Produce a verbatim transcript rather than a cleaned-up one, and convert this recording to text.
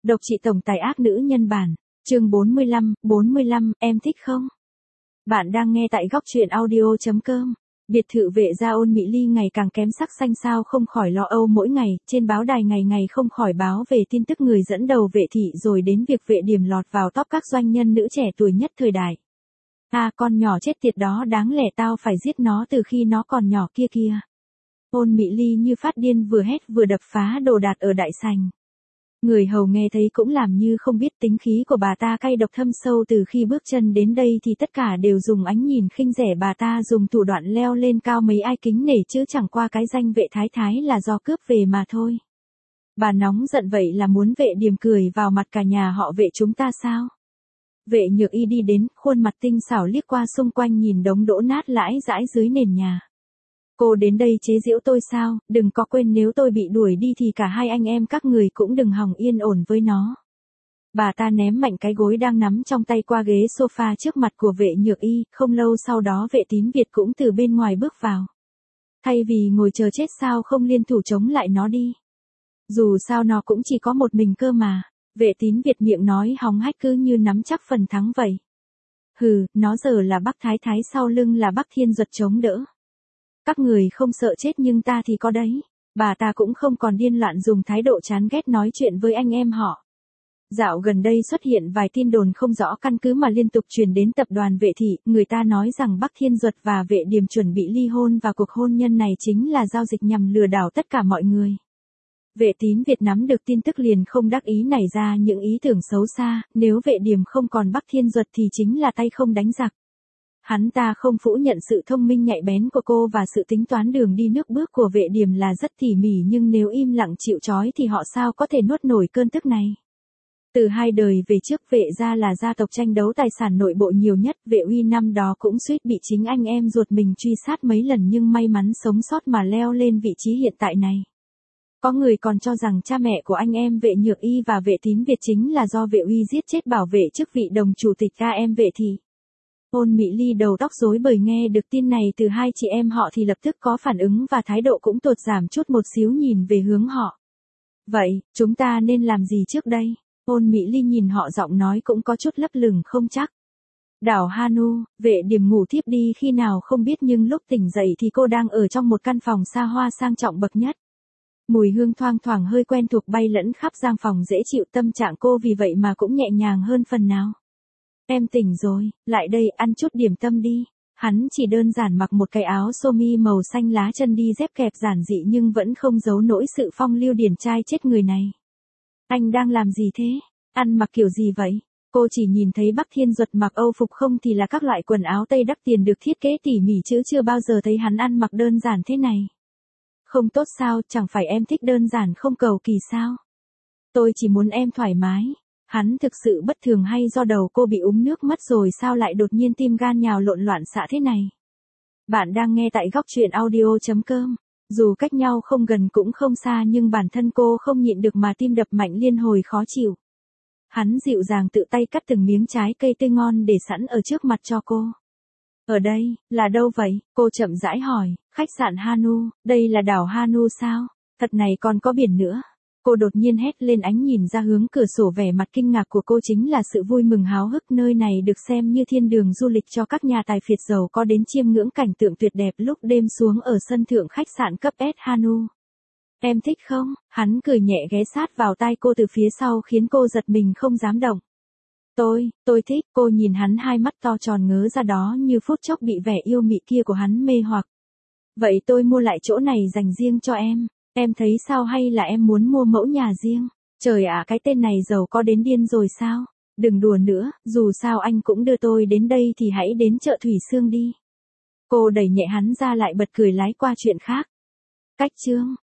Độc trị tổng tài ác nữ nhân bản, chương bốn mươi lăm, bốn mươi lăm, em thích không? Bạn đang nghe tại góc truyện audio chấm com. Biệt thự vệ gia Ôn Mỹ Ly ngày càng kém sắc xanh sao không khỏi lo âu mỗi ngày, trên báo đài ngày ngày không khỏi báo về tin tức người dẫn đầu vệ thị rồi đến việc vệ điểm lọt vào top các doanh nhân nữ trẻ tuổi nhất thời đại. À, con nhỏ chết tiệt đó đáng lẽ tao phải giết nó từ khi nó còn nhỏ kia kia. Ôn Mỹ Ly như phát điên vừa hét vừa đập phá đồ đạc ở đại sảnh. Người hầu nghe thấy cũng làm như không biết tính khí của bà ta cay độc thâm sâu từ khi bước chân đến đây thì tất cả đều dùng ánh nhìn khinh rẻ bà ta dùng thủ đoạn leo lên cao mấy ai kính nể chứ chẳng qua cái danh vệ thái thái là do cướp về mà thôi. Bà nóng giận vậy là muốn vệ điềm cười vào mặt cả nhà họ vệ chúng ta sao? Vệ nhược y đi đến, khuôn mặt tinh xảo liếc qua xung quanh nhìn đống đổ nát lãi dãi dưới nền nhà. Cô đến đây chế giễu tôi sao, đừng có quên nếu tôi bị đuổi đi thì cả hai anh em các người cũng đừng hòng yên ổn với nó. Bà ta ném mạnh cái gối đang nắm trong tay qua ghế sofa trước mặt của vệ nhược y, không lâu sau đó vệ tín Việt cũng từ bên ngoài bước vào. Thay vì ngồi chờ chết sao không liên thủ chống lại nó đi. Dù sao nó cũng chỉ có một mình cơ mà, vệ tín Việt miệng nói hóng hách cứ như nắm chắc phần thắng vậy. Hừ, nó giờ là Bắc Thái Thái sau lưng là Bắc Thiên Duật chống đỡ. Các người không sợ chết nhưng ta thì có đấy. Bà ta cũng không còn điên loạn dùng thái độ chán ghét nói chuyện với anh em họ. Dạo gần đây xuất hiện vài tin đồn không rõ căn cứ mà liên tục truyền đến tập đoàn vệ thị, người ta nói rằng Bắc Thiên Duật và vệ điềm chuẩn bị ly hôn và cuộc hôn nhân này chính là giao dịch nhằm lừa đảo tất cả mọi người. Vệ tín Việt nắm được tin tức liền không đắc ý nảy ra những ý tưởng xấu xa, nếu vệ điềm không còn Bắc Thiên Duật thì chính là tay không đánh giặc. Hắn ta không phủ nhận sự thông minh nhạy bén của cô và sự tính toán đường đi nước bước của vệ điểm là rất tỉ mỉ nhưng nếu im lặng chịu trói thì họ sao có thể nuốt nổi cơn tức này. Từ hai đời về trước vệ gia là gia tộc tranh đấu tài sản nội bộ nhiều nhất, vệ uy năm đó cũng suýt bị chính anh em ruột mình truy sát mấy lần nhưng may mắn sống sót mà leo lên vị trí hiện tại này. Có người còn cho rằng cha mẹ của anh em vệ nhược y và vệ tín Việt chính là do vệ uy giết chết bảo vệ chức vị đồng chủ tịch a em vệ thị. Ôn Mỹ Ly đầu tóc rối bời nghe được tin này từ hai chị em họ thì lập tức có phản ứng và thái độ cũng tụt giảm chút một xíu nhìn về hướng họ. Vậy, chúng ta nên làm gì trước đây? Ôn Mỹ Ly nhìn họ giọng nói cũng có chút lấp lửng không chắc. Đảo Hanu, vệ điểm ngủ thiếp đi khi nào không biết nhưng lúc tỉnh dậy thì cô đang ở trong một căn phòng xa hoa sang trọng bậc nhất. Mùi hương thoang thoảng hơi quen thuộc bay lẫn khắp gian phòng dễ chịu tâm trạng cô vì vậy mà cũng nhẹ nhàng hơn phần nào. Em tỉnh rồi, lại đây ăn chút điểm tâm đi. Hắn chỉ đơn giản mặc một cái áo sơ mi màu xanh lá chân đi dép kẹp giản dị nhưng vẫn không giấu nổi sự phong lưu điển trai chết người này. Anh đang làm gì thế? Ăn mặc kiểu gì vậy? Cô chỉ nhìn thấy Bắc Thiên Duật mặc Âu phục không thì là các loại quần áo Tây đắt tiền được thiết kế tỉ mỉ chứ chưa bao giờ thấy hắn ăn mặc đơn giản thế này. Không tốt sao, chẳng phải em thích đơn giản không cầu kỳ sao? Tôi chỉ muốn em thoải mái. Hắn thực sự bất thường hay do đầu cô bị úng nước mất rồi sao lại đột nhiên tim gan nhào lộn loạn xạ thế này? Bạn đang nghe tại góc truyện audio chấm com. Dù cách nhau không gần cũng không xa nhưng bản thân cô không nhịn được mà tim đập mạnh liên hồi khó chịu. Hắn dịu dàng tự tay cắt từng miếng trái cây tươi ngon để sẵn ở trước mặt cho cô. Ở đây, là đâu vậy? Cô chậm rãi hỏi, khách sạn Hanu, đây là đảo Hanu sao? Thật này còn có biển nữa. Cô đột nhiên hét lên ánh nhìn ra hướng cửa sổ vẻ mặt kinh ngạc của cô chính là sự vui mừng háo hức nơi này được xem như thiên đường du lịch cho các nhà tài phiệt giàu có đến chiêm ngưỡng cảnh tượng tuyệt đẹp lúc đêm xuống ở sân thượng khách sạn cấp S Hanu. Em thích không? Hắn cười nhẹ ghé sát vào tai cô từ phía sau khiến cô giật mình không dám động. Tôi, tôi thích, cô nhìn hắn hai mắt to tròn ngớ ra đó như phút chốc bị vẻ yêu mị kia của hắn mê hoặc. Vậy tôi mua lại chỗ này dành riêng cho em. Em thấy sao hay là em muốn mua mẫu nhà riêng? Trời ạ, cái tên này giàu có đến điên rồi sao? Đừng đùa nữa, dù sao anh cũng đưa tôi đến đây thì hãy đến chợ Thủy Sương đi. Cô đẩy nhẹ hắn ra lại bật cười lái qua chuyện khác. Cách chương,